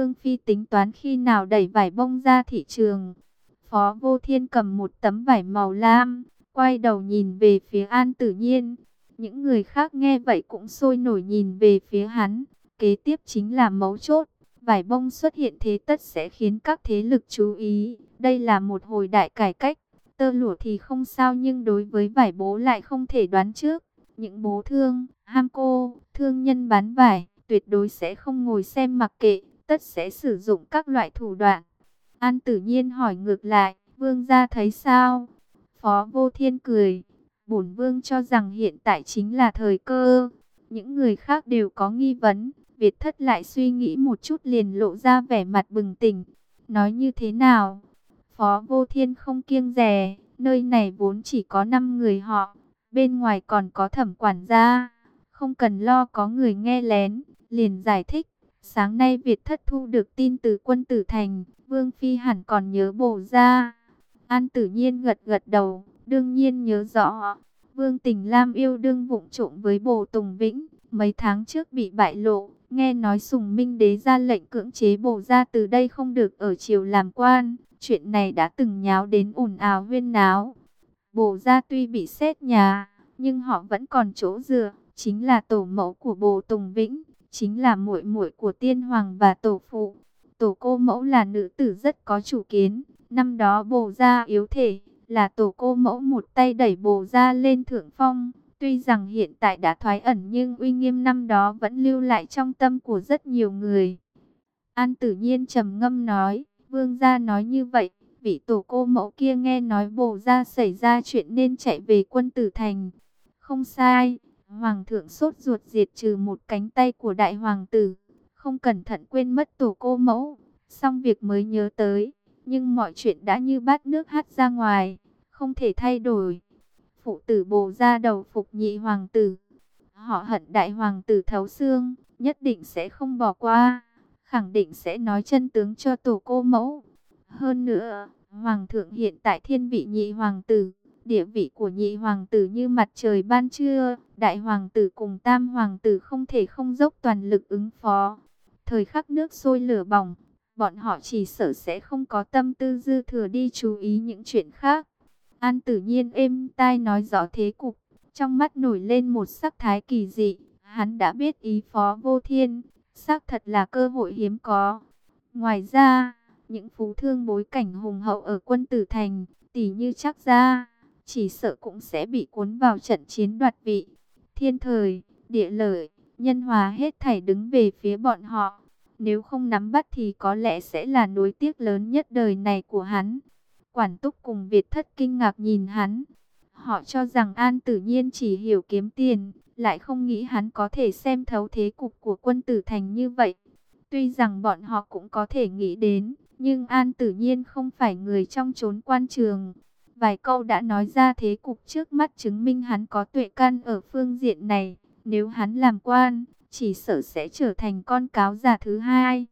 Vương Phi tính toán khi nào đẩy vải bông ra thị trường. Phó Vô Thiên cầm một tấm vải màu lam, quay đầu nhìn về phía An Tử Nhiên. Những người khác nghe vậy cũng sôi nổi nhìn về phía hắn. Kế tiếp chính là mấu chốt. Vải bông xuất hiện thế tất sẽ khiến các thế lực chú ý. Đây là một hồi đại cải cách. Tơ lụa thì không sao, nhưng đối với vải bố lại không thể đoán trước. Những bố thương, ham cô, thương nhân bán vải, tuyệt đối sẽ không ngồi xem mặc kệ, tất sẽ sử dụng các loại thủ đoạn. An Tử Nhiên hỏi ngược lại, vương gia thấy sao? Phó Vô Thiên cười, bổn vương cho rằng hiện tại chính là thời cơ. Những người khác đều có nghi vấn, Việt Thất lại suy nghĩ một chút liền lộ ra vẻ mặt bừng tỉnh. Nói như thế nào? Phó Vô Thiên không kiêng dè, nơi này vốn chỉ có 5 người họ, bên ngoài còn có Thẩm quản gia, không cần lo có người nghe lén, liền giải thích. Sáng nay Việt Thất thu được tin từ quân Tử Thành, Vương Phi hẳn còn nhớ bổ ra. An Tử Nhiên gật gật đầu, đương nhiên nhớ rõ. Vương Tình Lam yêu đương vụng trộm với Bồ Tùng Vĩnh, mấy tháng trước bị bại lộ, nghe nói Sùng Minh Đế ra lệnh cưỡng chế Bồ ra từ đây không được ở triều làm quan. Chuyện này đã từng nháo đến ồn ào huyên náo. Bồ ra tuy bị xét nhà, nhưng họ vẫn còn chỗ dựa, chính là tổ mẫu của Bồ Tùng Vĩnh, chính là muội muội của Tiên Hoàng và tổ phụ. Tổ cô mẫu là nữ tử rất có chủ kiến, năm đó Bồ ra yếu thể, là tổ cô mẫu một tay đẩy Bồ ra lên thượng phong. Tuy rằng hiện tại đã thoái ẩn nhưng uy nghiêm năm đó vẫn lưu lại trong tâm của rất nhiều người. An Tử Nhiên trầm ngâm nói, vương gia nói như vậy, vị tổ cô mẫu kia nghe nói Bồ ra xảy ra chuyện nên chạy về quân Tử Thành. Không sai, Hoàng thượng sốt ruột diệt trừ một cánh tay của đại hoàng tử, không cẩn thận quên mất tổ cô mẫu, xong việc mới nhớ tới, nhưng mọi chuyện đã như bát nước hắt ra ngoài, không thể thay đổi. Phụ tử Bồ ra đầu phục nhị hoàng tử, họ hận đại hoàng tử thấu xương, nhất định sẽ không bỏ qua, khẳng định sẽ nói chân tướng cho tổ cô mẫu. Hơn nữa, Hoàng thượng hiện tại thiên vị nhị hoàng tử, địa vị của nhị hoàng tử như mặt trời ban trưa, đại hoàng tử cùng tam hoàng tử không thể không dốc toàn lực ứng phó. Thời khắc nước sôi lửa bỏng, bọn họ chỉ sợ sẽ không có tâm tư dư thừa đi chú ý những chuyện khác. An Tử Nhiên êm tai nói rõ thế cục, trong mắt nổi lên một sắc thái kỳ dị, hắn đã biết ý Phó Vô Thiên, xác thật là cơ hội hiếm có. Ngoài ra, những phú thương bối cảnh hùng hậu ở quân Tử Thành, tỷ như Trác Gia, chỉ sợ cũng sẽ bị cuốn vào trận chiến đoạt vị. Thiên thời, địa lợi, nhân hòa hết thảy đứng về phía bọn họ. Nếu không nắm bắt thì có lẽ sẽ là nối tiếc lớn nhất đời này của hắn. Quản Túc cùng Việt Thất kinh ngạc nhìn hắn. Họ cho rằng An Tử Nhiên chỉ hiểu kiếm tiền, lại không nghĩ hắn có thể xem thấu thế cục của quân Tử Thành như vậy. Tuy rằng bọn họ cũng có thể nghĩ đến, nhưng An Tử Nhiên không phải người trong chốn quan trường. Vài câu đã nói ra thế cục trước mắt chứng minh hắn có tuệ căn ở phương diện này. Nếu hắn làm quan, chỉ sợ sẽ trở thành con cáo già thứ hai.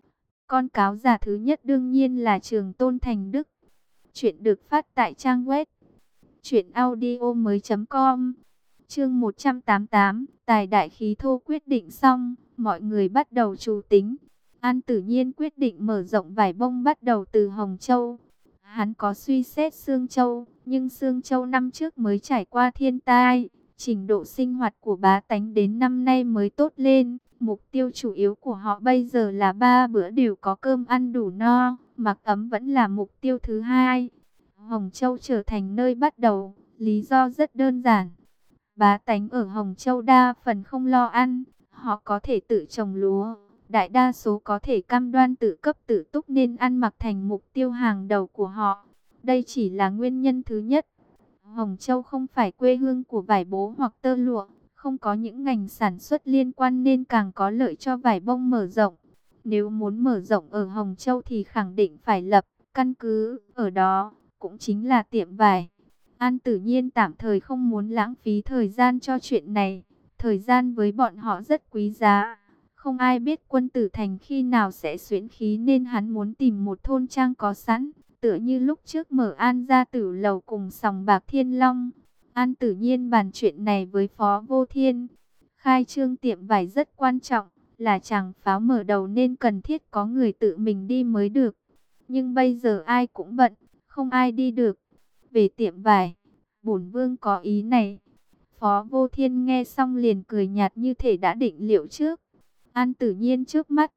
Con cáo già thứ nhất đương nhiên là Trường Tôn Thành Đức. Chuyện được phát tại trang web truyệnaudiomoi.com. Chương 188, tài đại khí thô quyết định xong, mọi người bắt đầu trù tính. An Tử Nhiên quyết định mở rộng vải bông bắt đầu từ Hồng Châu. Hắn có suy xét Sương Châu, nhưng Sương Châu năm trước mới trải qua thiên tai, trình độ sinh hoạt của bá tánh đến năm nay mới tốt lên. Mục tiêu chủ yếu của họ bây giờ là 3 bữa đều có cơm ăn đủ no, mặc ấm vẫn là mục tiêu thứ hai. Hồng Châu trở thành nơi bắt đầu, lý do rất đơn giản. Bá tánh ở Hồng Châu đa phần không lo ăn, họ có thể tự trồng lúa, đại đa số có thể cam đoan tự cấp tự túc nên ăn mặc thành mục tiêu hàng đầu của họ. Đây chỉ là nguyên nhân thứ nhất. Hồng Châu không phải quê hương của vải bố hoặc tơ lụa, không có những ngành sản xuất liên quan nên càng có lợi cho vải bông mở rộng. Nếu muốn mở rộng ở Hồng Châu thì khẳng định phải lập căn cứ ở đó, cũng chính là tiệm vải. An Tử Nhiên tạm thời không muốn lãng phí thời gian cho chuyện này. Thời gian với bọn họ rất quý giá. Không ai biết quân Tử Thành khi nào sẽ xuyễn khí nên hắn muốn tìm một thôn trang có sẵn. Tựa như lúc trước mở An gia tử lầu cùng sòng bạc Thiên Long. An Tử Nhiên bàn chuyện này với Phó Vô Thiên. Khai trương tiệm vải rất quan trọng. là chàng pháo mở đầu nên cần thiết có người tự mình đi mới được. Nhưng bây giờ ai cũng bận, không ai đi được. Về tiệm vải, bổn vương có ý này. Phó Vô Thiên nghe xong liền cười nhạt như thể đã định liệu trước. An Tử Nhiên trước mắt.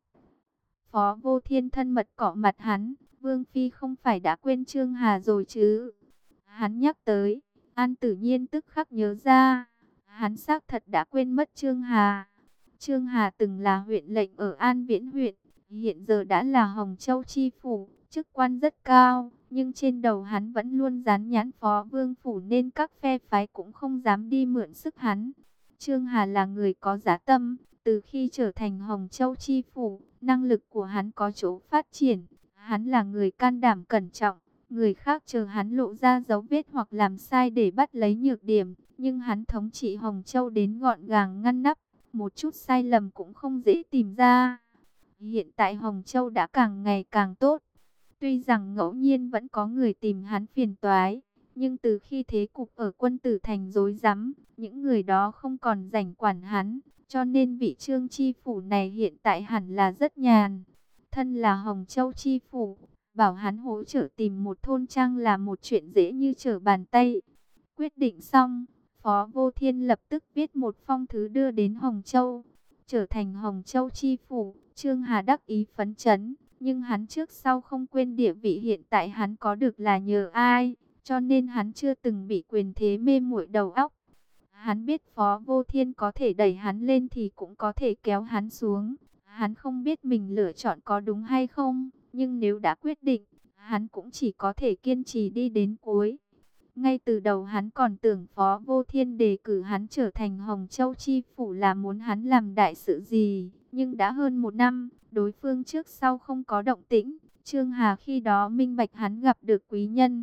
Phó Vô Thiên thân mật cọ mặt hắn. Vương Phi không phải đã quên Trương Hà rồi chứ? Hắn nhắc tới, An Tử Nhiên tức khắc nhớ ra. Hắn xác thật đã quên mất Trương Hà. Trương Hà từng là huyện lệnh ở An Viễn huyện, hiện giờ đã là Hồng Châu chi phủ, chức quan rất cao, nhưng trên đầu hắn vẫn luôn dán nhãn Phó Vương phủ nên các phe phái cũng không dám đi mượn sức hắn. Trương Hà là người có giá tâm, từ khi trở thành Hồng Châu chi phủ, năng lực của hắn có chỗ phát triển. Hắn là người can đảm cẩn trọng, người khác chờ hắn lộ ra dấu vết hoặc làm sai để bắt lấy nhược điểm, nhưng hắn thống trị Hồng Châu đến gọn gàng ngăn nắp, một chút sai lầm cũng không dễ tìm ra. Hiện tại Hồng Châu đã càng ngày càng tốt. Tuy rằng ngẫu nhiên vẫn có người tìm hắn phiền toái, nhưng từ khi thế cục ở Quân Tử Thành rối rắm, những người đó không còn rảnh quản hắn, cho nên vị Trương chi phủ này hiện tại hẳn là rất nhàn. Thân là Hồng Châu chi phủ, bảo hắn hỗ trợ tìm một thôn trang là một chuyện dễ như trở bàn tay. Quyết định xong, Phó Vô Thiên lập tức viết một phong thư đưa đến Hồng Châu. Trở thành Hồng Châu chi phủ, Trương Hà đắc ý phấn chấn, nhưng hắn trước sau không quên địa vị hiện tại hắn có được là nhờ ai, cho nên hắn chưa từng bị quyền thế mê muội đầu óc. Hắn biết Phó Vô Thiên có thể đẩy hắn lên thì cũng có thể kéo hắn xuống. Hắn không biết mình lựa chọn có đúng hay không, nhưng nếu đã quyết định, hắn cũng chỉ có thể kiên trì đi đến cuối. Ngay từ đầu hắn còn tưởng Phó Vô Thiên đề cử hắn trở thành Hồng Châu chi phủ là muốn hắn làm đại sự gì, nhưng đã hơn một năm, đối phương trước sau không có động tĩnh. Trương Hà khi đó minh bạch hắn gặp được quý nhân.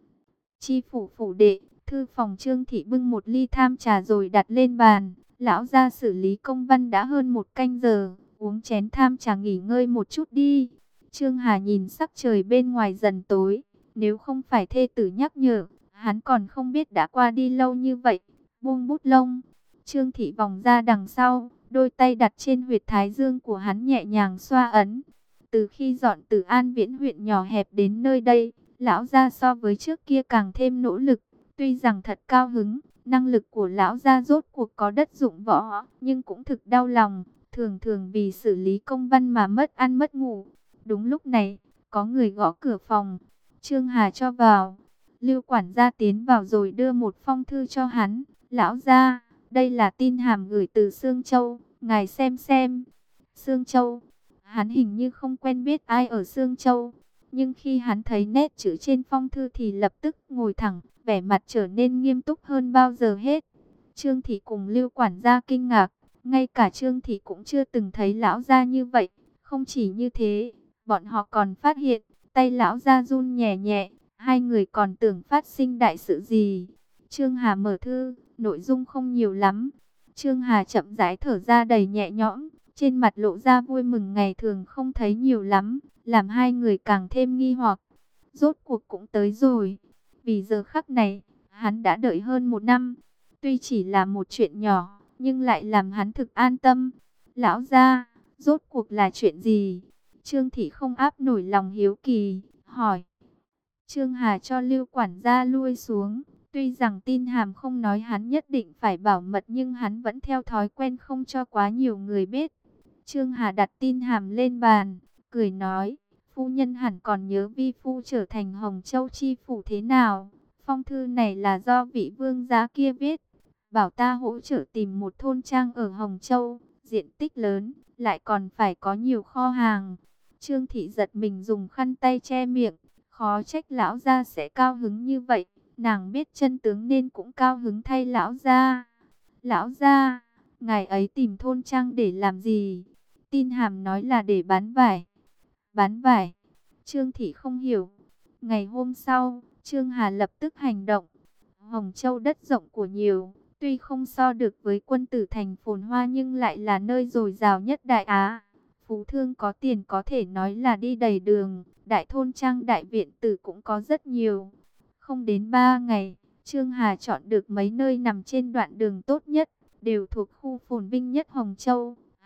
Chi phủ phủ đệ, thư phòng Trương Thị bưng một ly tham trà rồi đặt lên bàn. Lão gia xử lý công văn đã hơn một canh giờ, uống chén tham trà nghỉ ngơi một chút đi. Trương Hà nhìn sắc trời bên ngoài dần tối, nếu không phải thê tử nhắc nhở, hắn còn không biết đã qua đi lâu như vậy. Buông bút lông, Trương Thị vòng ra đằng sau, đôi tay đặt trên huyệt thái dương của hắn nhẹ nhàng xoa ấn. Từ khi dọn từ An Viễn huyện nhỏ hẹp đến nơi đây, lão gia so với trước kia càng thêm nỗ lực. Tuy rằng thật cao hứng, năng lực của lão gia rốt cuộc có đất dụng võ, nhưng cũng thực đau lòng, thường thường vì xử lý công văn mà mất ăn mất ngủ. Đúng lúc này, có người gõ cửa phòng. Trương Hà cho vào. Lưu quản gia tiến vào rồi đưa một phong thư cho hắn. Lão gia, đây là tin hàm gửi từ Sương Châu, ngài xem xem. Sương Châu, hắn hình như không quen biết ai ở Sương Châu, nhưng khi hắn thấy nét chữ trên phong thư thì lập tức ngồi thẳng, vẻ mặt trở nên nghiêm túc hơn bao giờ hết. Trương Thị cùng Lưu quản gia kinh ngạc, ngay cả Trương Thị cũng chưa từng thấy lão gia như vậy. Không chỉ như thế, bọn họ còn phát hiện tay lão gia run nhẹ nhẹ, hai người còn tưởng phát sinh đại sự gì. Trương Hà mở thư, nội dung không nhiều lắm. Trương Hà chậm rãi thở ra đầy nhẹ nhõm, trên mặt lộ ra vui mừng ngày thường không thấy nhiều lắm, làm hai người càng thêm nghi hoặc. Rốt cuộc cũng tới rồi. Vì giờ khắc này, hắn đã đợi hơn một năm. Tuy chỉ là một chuyện nhỏ, nhưng lại làm hắn thực an tâm. Lão gia, rốt cuộc là chuyện gì? Trương Thị không áp nổi lòng hiếu kỳ, hỏi. Trương Hà cho Lưu quản gia lui xuống. Tuy rằng tin hàm không nói hắn nhất định phải bảo mật, nhưng hắn vẫn theo thói quen không cho quá nhiều người biết. Trương Hà đặt tin hàm lên bàn, cười nói, phu nhân hẳn còn nhớ vi phu trở thành Hồng Châu chi phủ thế nào. Phong thư này là do vị vương giá kia viết, bảo ta hỗ trợ tìm một thôn trang ở Hồng Châu, diện tích lớn, lại còn phải có nhiều kho hàng. Trương Thị giật mình dùng khăn tay che miệng, khó trách lão gia sẽ cao hứng như vậy. Nàng biết chân tướng nên cũng cao hứng thay lão gia. Lão gia, ngài ấy tìm thôn trang để làm gì? Tin hàm nói là để bán vải. Bán vải? Trương Thị không hiểu. Ngày hôm sau, Trương Hà lập tức hành động. Hồng Châu đất rộng của nhiều, tuy không so được với Quân Tử Thành phồn hoa nhưng lại là nơi dồi dào nhất Đại Á. Phú thương có tiền có thể nói là đi đầy đường, đại thôn trang đại viện tử cũng có rất nhiều. Không đến 3 ngày, Trương Hà chọn được mấy nơi nằm trên đoạn đường tốt nhất, đều thuộc khu phồn vinh nhất Hồng Châu.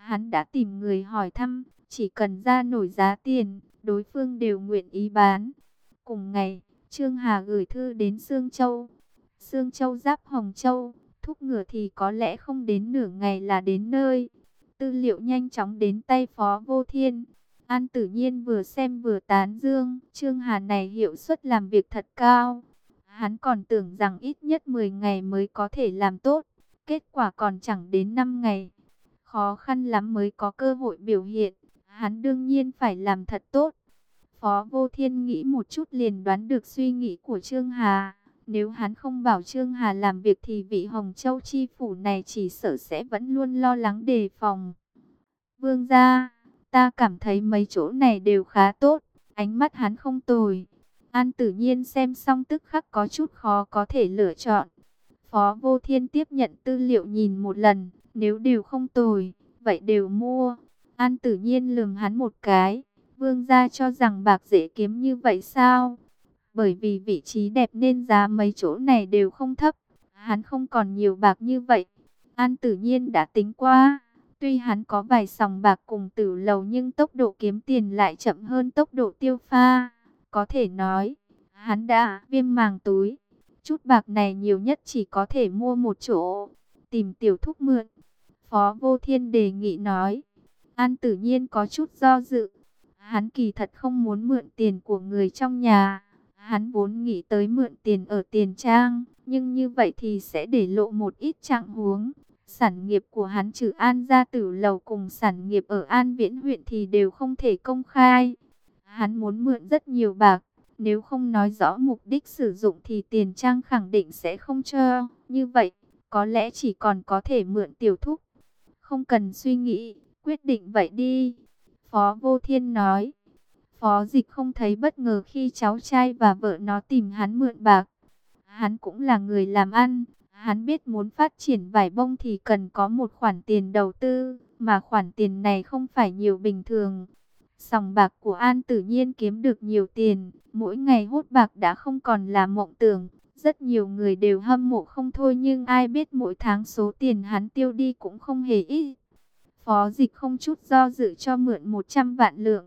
Hắn đã tìm người hỏi thăm, chỉ cần ra nổi giá tiền, đối phương đều nguyện ý bán. Cùng ngày, Trương Hà gửi thư đến Sương Châu. Sương Châu giáp Hồng Châu, thúc ngựa thì có lẽ không đến nửa ngày là đến nơi. Tư liệu nhanh chóng đến tay Phó Vô Thiên. An Tử Nhiên vừa xem vừa tán dương, Trương Hà này hiệu suất làm việc thật cao. Hắn còn tưởng rằng ít nhất 10 ngày mới có thể làm tốt, kết quả còn chẳng đến 5 ngày. Khó khăn lắm mới có cơ hội biểu hiện, hắn đương nhiên phải làm thật tốt. Phó Vô Thiên nghĩ một chút liền đoán được suy nghĩ của Trương Hà. Nếu hắn không bảo Trương Hà làm việc thì vị Hồng Châu chi phủ này chỉ sợ sẽ vẫn luôn lo lắng đề phòng. Vương gia, ta cảm thấy mấy chỗ này đều khá tốt, ánh mắt hắn không tồi. An Tử Nhiên xem xong tức khắc có chút khó có thể lựa chọn. Phó Vô Thiên tiếp nhận tư liệu nhìn một lần, nếu đều không tồi, vậy đều mua. An Tử Nhiên lườm hắn một cái, vương gia cho rằng bạc dễ kiếm như vậy sao? Bởi vì vị trí đẹp nên giá mấy chỗ này đều không thấp, hắn không còn nhiều bạc như vậy. An Tử Nhiên đã tính qua, tuy hắn có vài sòng bạc cùng Tử Lầu nhưng tốc độ kiếm tiền lại chậm hơn tốc độ tiêu pha. Có thể nói, hắn đã viêm màng túi. Chút bạc này nhiều nhất chỉ có thể mua một chỗ, tìm tiểu thúc mượn. Phó Vô Thiên đề nghị nói. An Tử Nhiên có chút do dự. Hắn kỳ thật không muốn mượn tiền của người trong nhà. Hắn vốn nghĩ tới mượn tiền ở Tiền Trang, nhưng như vậy thì sẽ để lộ một ít trạng huống. Sản nghiệp của hắn trừ An gia Tử Lầu cùng sản nghiệp ở An Viễn huyện thì đều không thể công khai. Hắn muốn mượn rất nhiều bạc. Nếu không nói rõ mục đích sử dụng thì Tiền Trang khẳng định sẽ không cho. Như vậy, có lẽ chỉ còn có thể mượn tiểu thúc. Không cần suy nghĩ, quyết định vậy đi. Phó Vô Thiên nói. Phó Dịch không thấy bất ngờ khi cháu trai và vợ nó tìm hắn mượn bạc. Hắn cũng là người làm ăn. Hắn biết muốn phát triển vải bông thì cần có một khoản tiền đầu tư. Mà khoản tiền này không phải nhiều bình thường. Sòng bạc của An Tử Nhiên kiếm được nhiều tiền, mỗi ngày hốt bạc đã không còn là mộng tưởng. Rất nhiều người đều hâm mộ không thôi nhưng ai biết mỗi tháng số tiền hắn tiêu đi cũng không hề ít. Phó Dịch không chút do dự cho mượn 100 vạn lượng.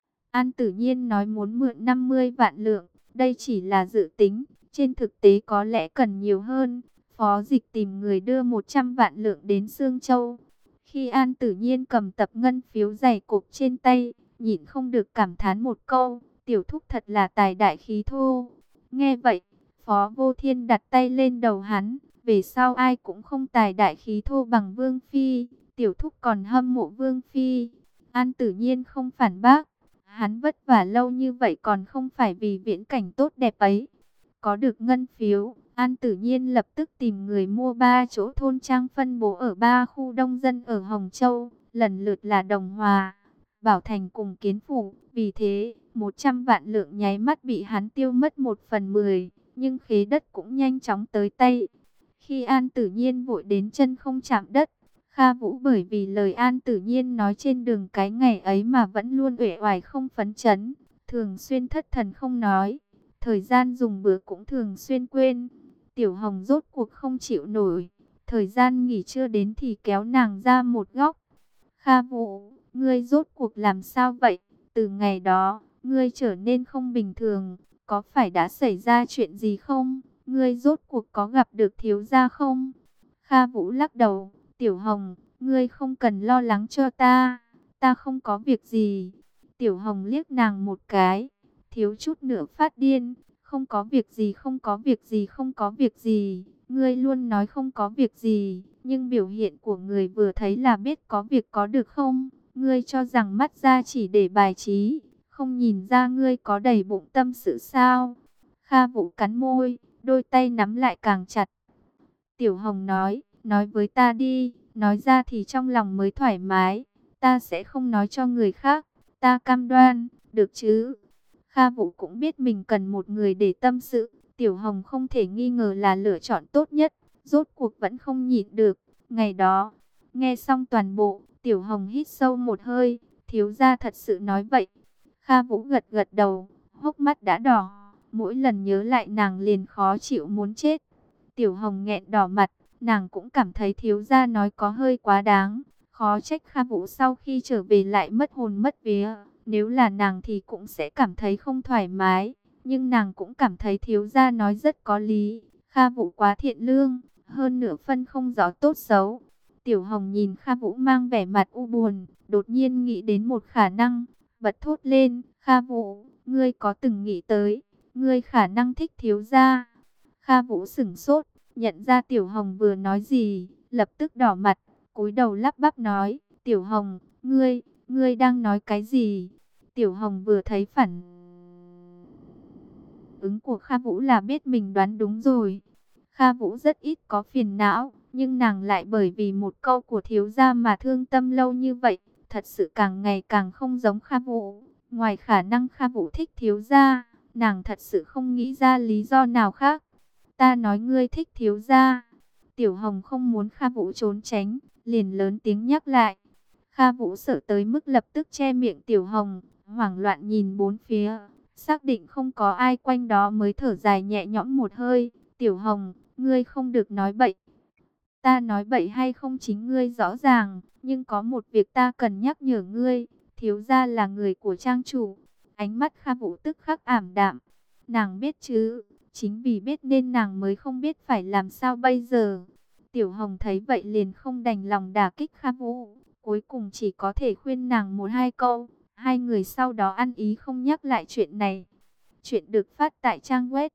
An Tử Nhiên nói muốn mượn 50 vạn lượng, đây chỉ là dự tính, trên thực tế có lẽ cần nhiều hơn. Phó Dịch tìm người đưa 100 vạn lượng đến Sương Châu. Khi An Tử Nhiên cầm tập ngân phiếu dày cộp trên tay, nhịn không được cảm thán một câu, tiểu thúc thật là tài đại khí thô. Nghe vậy, Phó Vô Thiên đặt tay lên đầu hắn, về sau ai cũng không tài đại khí thô bằng Vương Phi, tiểu thúc còn hâm mộ Vương Phi. An Tử Nhiên không phản bác, hắn vất vả lâu như vậy còn không phải vì viễn cảnh tốt đẹp ấy. Có được ngân phiếu, An Tử Nhiên lập tức tìm người mua 3 chỗ thôn trang phân bố ở 3 khu đông dân ở Hồng Châu, lần lượt là Đồng Hòa, Bảo Thành cùng Kiến Phủ. Vì thế, 100 vạn lượng nháy mắt bị hắn tiêu mất 1/10, nhưng khế đất cũng nhanh chóng tới tay. Khi An Tử Nhiên vội đến chân không chạm đất, Kha Vũ bởi vì lời An Tử Nhiên nói trên đường cái ngày ấy mà vẫn luôn uể oải không phấn chấn, thường xuyên thất thần không nói. Thời gian dùng bữa cũng thường xuyên quên. Tiểu Hồng rốt cuộc không chịu nổi. Thời gian nghỉ trưa đến thì kéo nàng ra một góc. Kha Vũ, ngươi rốt cuộc làm sao vậy? Từ ngày đó, ngươi trở nên không bình thường. Có phải đã xảy ra chuyện gì không? Ngươi rốt cuộc có gặp được thiếu gia không? Kha Vũ lắc đầu. Tiểu Hồng, ngươi không cần lo lắng cho ta. Ta không có việc gì. Tiểu Hồng liếc nàng một cái, thiếu chút nữa phát điên. Không có việc gì, không có việc gì, không có việc gì. Ngươi luôn nói không có việc gì, nhưng biểu hiện của người vừa thấy là biết có việc có được không? Ngươi cho rằng mắt ra chỉ để bài trí, không nhìn ra ngươi có đầy bụng tâm sự sao? Kha Vũ cắn môi, đôi tay nắm lại càng chặt. Tiểu Hồng nói với ta đi, nói ra thì trong lòng mới thoải mái. Ta sẽ không nói cho người khác, ta cam đoan, được chứ? Kha Vũ cũng biết mình cần một người để tâm sự. Tiểu Hồng không thể nghi ngờ là lựa chọn tốt nhất. Rốt cuộc vẫn không nhịn được. Ngày đó, nghe xong toàn bộ, Tiểu Hồng hít sâu một hơi. Thiếu gia thật sự nói vậy. Kha Vũ gật gật đầu, hốc mắt đã đỏ. Mỗi lần nhớ lại nàng liền khó chịu muốn chết. Tiểu Hồng nghẹn đỏ mặt. Nàng cũng cảm thấy thiếu gia nói có hơi quá đáng. Khó trách Kha Vũ sau khi trở về lại mất hồn mất vía. Nếu là nàng thì cũng sẽ cảm thấy không thoải mái. Nhưng nàng cũng cảm thấy thiếu gia nói rất có lý. Kha Vũ quá thiện lương, hơn nửa phân không rõ tốt xấu. Tiểu Hồng nhìn Kha Vũ mang vẻ mặt u buồn, đột nhiên nghĩ đến một khả năng, bật thốt lên, Kha Vũ, ngươi có từng nghĩ tới, ngươi khả năng thích thiếu gia. Kha Vũ sửng sốt, nhận ra Tiểu Hồng vừa nói gì, lập tức đỏ mặt, cúi đầu lắp bắp nói, Tiểu Hồng, ngươi đang nói cái gì? Tiểu Hồng vừa thấy phản ứng của Kha Vũ là biết mình đoán đúng rồi. Kha Vũ rất ít có phiền não, nhưng nàng lại bởi vì một câu của thiếu gia mà thương tâm lâu như vậy, thật sự càng ngày càng không giống Kha Vũ. Ngoài khả năng Kha Vũ thích thiếu gia, nàng thật sự không nghĩ ra lý do nào khác. Ta nói ngươi thích thiếu gia. Tiểu Hồng không muốn Kha Vũ trốn tránh, liền lớn tiếng nhắc lại. Kha Vũ sợ tới mức lập tức che miệng Tiểu Hồng, hoảng loạn nhìn bốn phía, xác định không có ai quanh đó mới thở dài nhẹ nhõm một hơi. Tiểu Hồng, ngươi không được nói bậy. Ta nói bậy hay không chính ngươi rõ ràng, nhưng có một việc ta cần nhắc nhở ngươi, thiếu gia là người của trang chủ. Ánh mắt Kha Vũ tức khắc ảm đạm. Nàng biết chứ, chính vì biết nên nàng mới không biết phải làm sao bây giờ. Tiểu Hồng thấy vậy liền không đành lòng đả kích Kha Vũ, cuối cùng chỉ có thể khuyên nàng một hai câu. Hai người sau đó ăn ý không nhắc lại chuyện này. Chuyện được phát tại trang web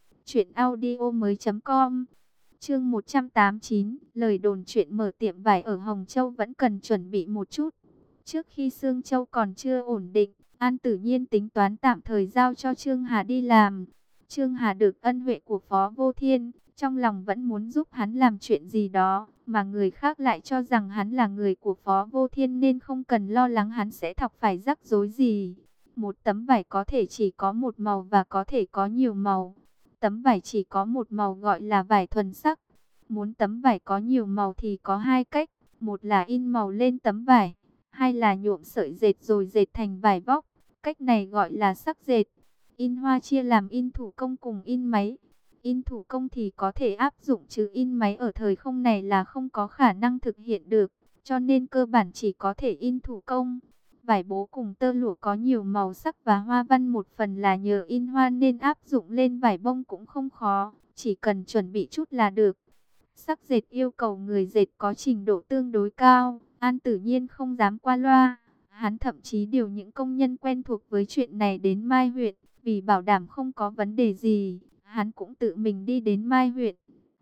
truyệnaudiomoi.com. Chương 189, lời đồn chuyện mở tiệm vải ở Hồng Châu vẫn cần chuẩn bị một chút. Trước khi Sương Châu còn chưa ổn định, An Tử Nhiên tính toán tạm thời giao cho Trương Hà đi làm. Trương Hà được ân huệ của Phó Vô Thiên, trong lòng vẫn muốn giúp hắn làm chuyện gì đó, mà người khác lại cho rằng hắn là người của Phó Vô Thiên nên không cần lo lắng hắn sẽ thọc phải rắc rối gì. Một tấm vải có thể chỉ có một màu và có thể có nhiều màu. Tấm vải chỉ có một màu gọi là vải thuần sắc. Muốn tấm vải có nhiều màu thì có hai cách. Một là in màu lên tấm vải. Hai là nhuộm sợi dệt rồi dệt thành vải vóc. Cách này gọi là sắc dệt. In hoa chia làm in thủ công cùng in máy. In thủ công thì có thể áp dụng, chứ in máy ở thời không này là không có khả năng thực hiện được. Cho nên cơ bản chỉ có thể in thủ công. Vải bố cùng tơ lụa có nhiều màu sắc và hoa văn, một phần là nhờ in hoa nên áp dụng lên vải bông cũng không khó, chỉ cần chuẩn bị chút là được. Sắc dệt yêu cầu người dệt có trình độ tương đối cao, An Tử Nhiên không dám qua loa. Hắn thậm chí điều những công nhân quen thuộc với chuyện này đến Mai huyện, vì bảo đảm không có vấn đề gì, hắn cũng tự mình đi đến Mai huyện.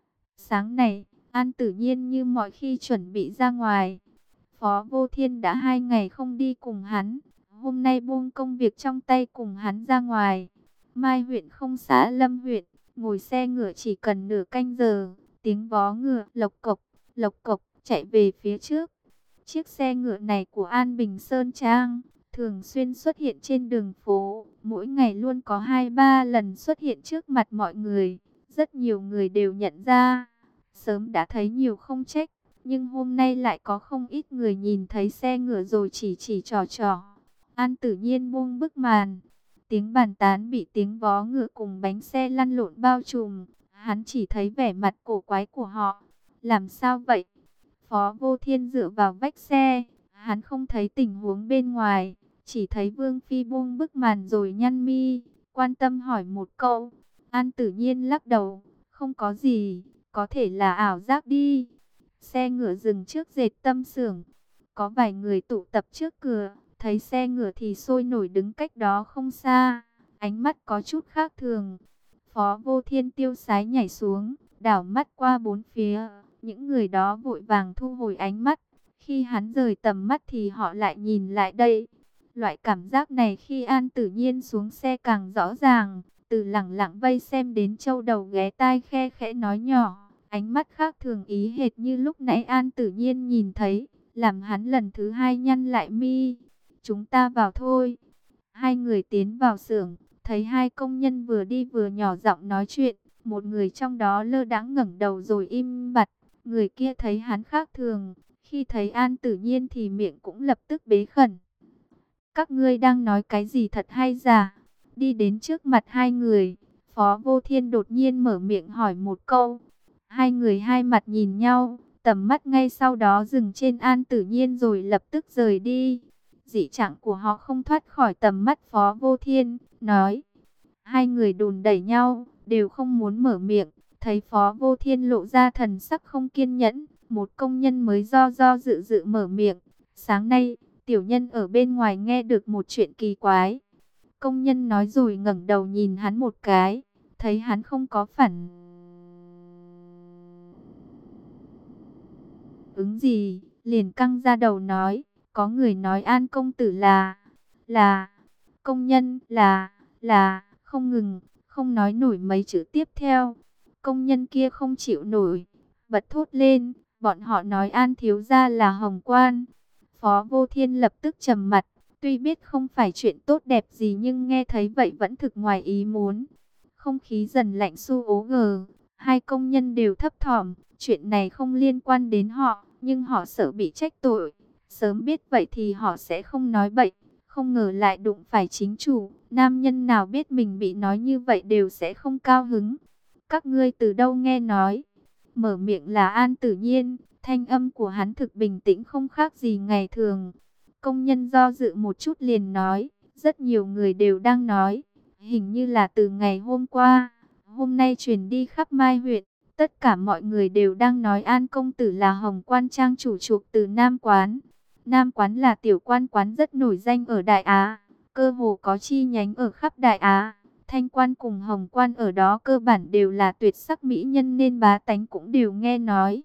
Sáng này, An Tử Nhiên như mọi khi chuẩn bị ra ngoài. Phó Vô Thiên đã 2 ngày không đi cùng hắn, hôm nay buông công việc trong tay cùng hắn ra ngoài. Mai huyện không xa Lâm huyện, ngồi xe ngựa chỉ cần nửa canh giờ, tiếng vó ngựa lộc cộc chạy về phía trước. Chiếc xe ngựa này của An Bình Sơn Trang, thường xuyên xuất hiện trên đường phố, mỗi ngày luôn có 2-3 lần xuất hiện trước mặt mọi người, rất nhiều người đều nhận ra. Sớm đã thấy nhiều không trách, nhưng hôm nay lại có không ít người nhìn thấy xe ngựa rồi chỉ trò trò. An Tử Nhiên buông bức màn, tiếng bàn tán bị tiếng vó ngựa cùng bánh xe lăn lộn bao trùm. Hắn chỉ thấy vẻ mặt cổ quái của họ. Làm sao vậy? Phó Vô Thiên dựa vào vách xe, hắn không thấy tình huống bên ngoài, chỉ thấy Vương Phi buông bức màn rồi nhăn mi, quan tâm hỏi một câu. An Tử Nhiên lắc đầu, không có gì, có thể là ảo giác đi. Xe ngựa dừng trước dệt tâm xưởng, có vài người tụ tập trước cửa, thấy xe ngựa thì sôi nổi đứng cách đó không xa, ánh mắt có chút khác thường. Phó Vô Thiên tiêu sái nhảy xuống, đảo mắt qua bốn phía, những người đó vội vàng thu hồi ánh mắt. Khi hắn rời tầm mắt thì họ lại nhìn lại đây. Loại cảm giác này khi An Tử Nhiên xuống xe càng rõ ràng, từ lẳng lặng vây xem đến châu đầu ghé tai khe khẽ nói nhỏ. Ánh mắt khác thường ý hệt như lúc nãy An Tử Nhiên nhìn thấy, làm hắn lần thứ hai nhăn lại mi. Chúng ta vào thôi. Hai người tiến vào xưởng, thấy hai công nhân vừa đi vừa nhỏ giọng nói chuyện. Một người trong đó lơ đãng ngẩng đầu rồi im bặt. Người kia thấy hắn khác thường, khi thấy An Tử Nhiên thì miệng cũng lập tức bế khẩn. Các ngươi đang nói cái gì thật hay giả? Đi đến trước mặt hai người, Phó Vô Thiên đột nhiên mở miệng hỏi một câu. Hai người hai mặt nhìn nhau, tầm mắt ngay sau đó dừng trên An Tử Nhiên rồi lập tức rời đi. Dị trạng của họ không thoát khỏi tầm mắt Phó Vô Thiên, nói. Hai người đùn đẩy nhau, đều không muốn mở miệng. Thấy Phó Vô Thiên lộ ra thần sắc không kiên nhẫn, một công nhân mới do dự dự mở miệng. Sáng nay, tiểu nhân ở bên ngoài nghe được một chuyện kỳ quái. Công nhân nói rồi ngẩng đầu nhìn hắn một cái, thấy hắn không có phản ứng gì, liền căng ra đầu nói, có người nói An công tử là, công nhân là, không ngừng, không nói nổi mấy chữ tiếp theo. Công nhân kia không chịu nổi, bật thốt lên, bọn họ nói An thiếu gia là Hồng Quan. Phó Vô Thiên lập tức trầm mặt, tuy biết không phải chuyện tốt đẹp gì nhưng nghe thấy vậy vẫn thực ngoài ý muốn. Không khí dần lạnh su ố gờ, hai công nhân đều thấp thỏm, chuyện này không liên quan đến họ, nhưng họ sợ bị trách tội. Sớm biết vậy thì họ sẽ không nói bậy, không ngờ lại đụng phải chính chủ. Nam nhân nào biết mình bị nói như vậy đều sẽ không cao hứng. Các ngươi từ đâu nghe nói? Mở miệng là An Tử Nhiên, thanh âm của hắn thực bình tĩnh không khác gì ngày thường. Công nhân do dự một chút liền nói, rất nhiều người đều đang nói, hình như là từ ngày hôm qua, hôm nay truyền đi khắp Mai huyện, tất cả mọi người đều đang nói An công tử là Hồng Quan trang chủ chuộc từ Nam Quán. Nam Quán là tiểu quan quán rất nổi danh ở Đại Á, cơ hồ có chi nhánh ở khắp Đại Á. Thanh Quan cùng Hồng Quan ở đó cơ bản đều là tuyệt sắc mỹ nhân nên bá tánh cũng đều nghe nói.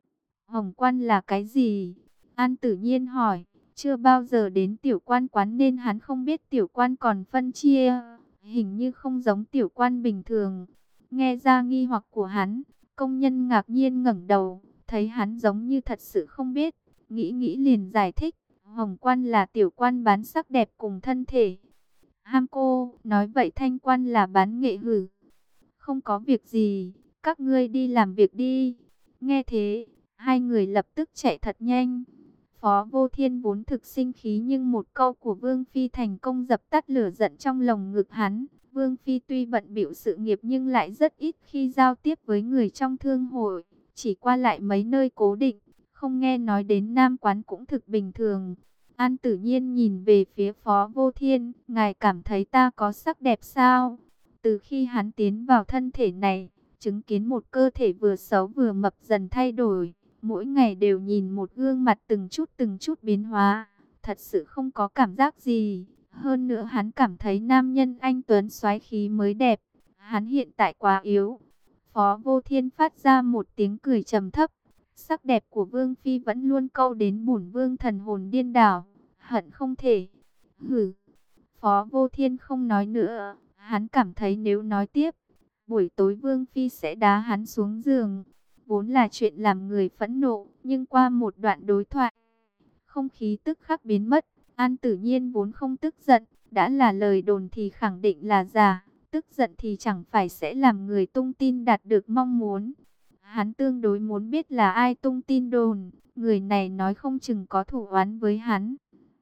Hồng Quan là cái gì? An Tử Nhiên hỏi, chưa bao giờ đến tiểu quan quán nên hắn không biết tiểu quan còn phân chia, hình như không giống tiểu quan bình thường. Nghe ra nghi hoặc của hắn, công nhân ngạc nhiên ngẩng đầu, thấy hắn giống như thật sự không biết, nghĩ nghĩ liền giải thích, Hồng Quan là tiểu quan bán sắc đẹp cùng thân thể. Ham cô, nói vậy Thanh Quan là bán nghệ hử? Không có việc gì, các ngươi đi làm việc đi. Nghe thế, hai người lập tức chạy thật nhanh. Phó Vô Thiên vốn thực sinh khí nhưng một câu của Vương Phi thành công dập tắt lửa giận trong lồng ngực hắn. Vương Phi tuy bận bịu sự nghiệp nhưng lại rất ít khi giao tiếp với người trong thương hội, chỉ qua lại mấy nơi cố định, không nghe nói đến Nam Quán cũng thực bình thường. An Tử Nhiên nhìn về phía Phó Vô Thiên, ngài cảm thấy ta có sắc đẹp sao? Từ khi hắn tiến vào thân thể này, chứng kiến một cơ thể vừa xấu vừa mập dần thay đổi, mỗi ngày đều nhìn một gương mặt từng chút biến hóa, thật sự không có cảm giác gì. Hơn nữa hắn cảm thấy nam nhân anh tuấn soái khí mới đẹp, hắn hiện tại quá yếu. Phó Vô Thiên phát ra một tiếng cười trầm thấp, sắc đẹp của Vương Phi vẫn luôn câu đến bổn Vương thần hồn điên đảo, hận không thể. Hử! Phó Vô Thiên không nói nữa, hắn cảm thấy nếu nói tiếp, buổi tối Vương Phi sẽ đá hắn xuống giường. Vốn là chuyện làm người phẫn nộ, nhưng qua một đoạn đối thoại, không khí tức khắc biến mất. An Tử Nhiên vốn không tức giận, đã là lời đồn thì khẳng định là giả, tức giận thì chẳng phải sẽ làm người tung tin đạt được mong muốn. Hắn tương đối muốn biết là ai tung tin đồn, người này nói không chừng có thủ oán với hắn.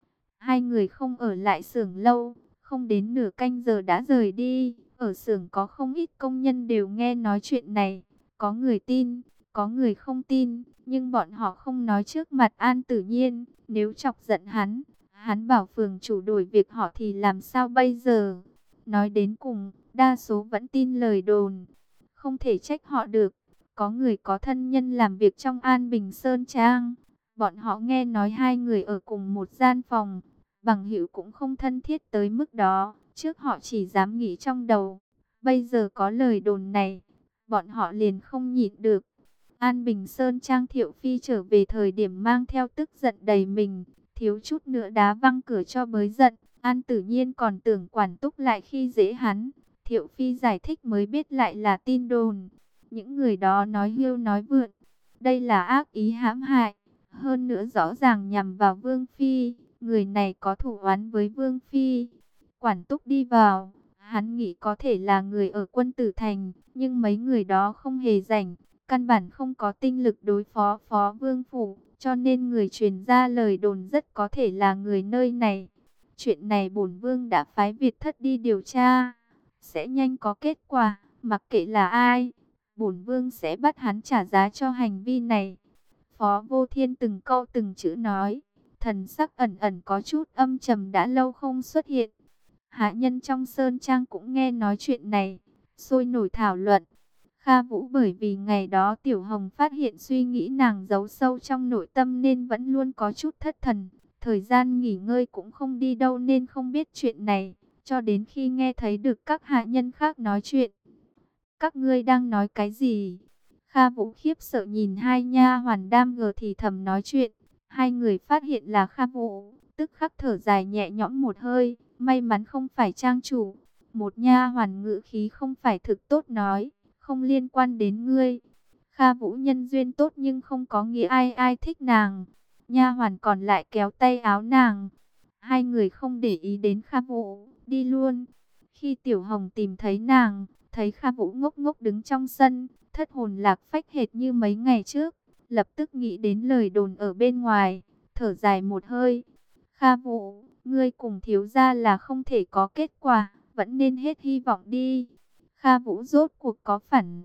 Hai người không ở lại xưởng lâu, không đến nửa canh giờ đã rời đi. Ở xưởng có không ít công nhân đều nghe nói chuyện này, có người tin, có người không tin, nhưng bọn họ không nói trước mặt An Tử Nhiên, nếu chọc giận hắn bảo phường chủ đổi việc họ thì làm sao bây giờ? Nói đến cùng, đa số vẫn tin lời đồn, không thể trách họ được. Có người có thân nhân làm việc trong An Bình Sơn Trang, bọn họ nghe nói hai người ở cùng một gian phòng, bằng hữu cũng không thân thiết tới mức đó, trước họ chỉ dám nghĩ trong đầu. Bây giờ có lời đồn này, bọn họ liền không nhịn được. An Bình Sơn Trang Thiệu Phi trở về thời điểm mang theo tức giận đầy mình, thiếu chút nữa đá văng cửa cho bới giận. An Tử Nhiên còn tưởng Quản Túc lại khi dễ hắn. Thiệu Phi giải thích mới biết lại là tin đồn. Những người đó nói hưu nói vượn. Đây là ác ý hãm hại. Hơn nữa rõ ràng nhằm vào Vương Phi. Người này có thủ oán với Vương Phi. Quản Túc đi vào. Hắn nghĩ có thể là người ở Quân Tử Thành. Nhưng mấy người đó không hề rảnh. Căn bản không có tinh lực đối phó Phó Vương Phủ. Cho nên người truyền ra lời đồn rất có thể là người nơi này. Chuyện này bổn Vương đã phái Việt Thất đi điều tra. Sẽ nhanh có kết quả. Mặc kệ là ai, bổn Vương sẽ bắt hắn trả giá cho hành vi này. Phó Vô Thiên từng câu từng chữ nói, thần sắc ẩn ẩn có chút âm trầm, đã lâu không xuất hiện. Hạ nhân trong sơn trang cũng nghe nói chuyện này, sôi nổi thảo luận. Kha Vũ bởi vì ngày đó Tiểu Hồng phát hiện suy nghĩ nàng giấu sâu trong nội tâm nên vẫn luôn có chút thất thần. Thời gian nghỉ ngơi cũng không đi đâu nên không biết chuyện này, cho đến khi nghe thấy được các hạ nhân khác nói chuyện. Các ngươi đang nói cái gì? Kha Vũ khiếp sợ nhìn hai nha hoàn đang thì thầm nói chuyện. Hai người phát hiện là Kha Vũ, tức khắc thở dài nhẹ nhõm một hơi, may mắn không phải trang chủ. Một nha hoàn ngữ khí không phải thực tốt nói, không liên quan đến ngươi. Kha Vũ nhân duyên tốt nhưng không có nghĩa ai ai thích nàng. Nha hoàn còn lại kéo tay áo nàng. Hai người không để ý đến Kha Vũ, đi luôn. Khi Tiểu Hồng tìm thấy nàng, thấy Kha Vũ ngốc ngốc đứng trong sân, thất hồn lạc phách hệt như mấy ngày trước, lập tức nghĩ đến lời đồn ở bên ngoài, thở dài một hơi. Kha Vũ, ngươi cùng thiếu gia là không thể có kết quả, vẫn nên hết hy vọng đi. Kha Vũ rốt cuộc có phản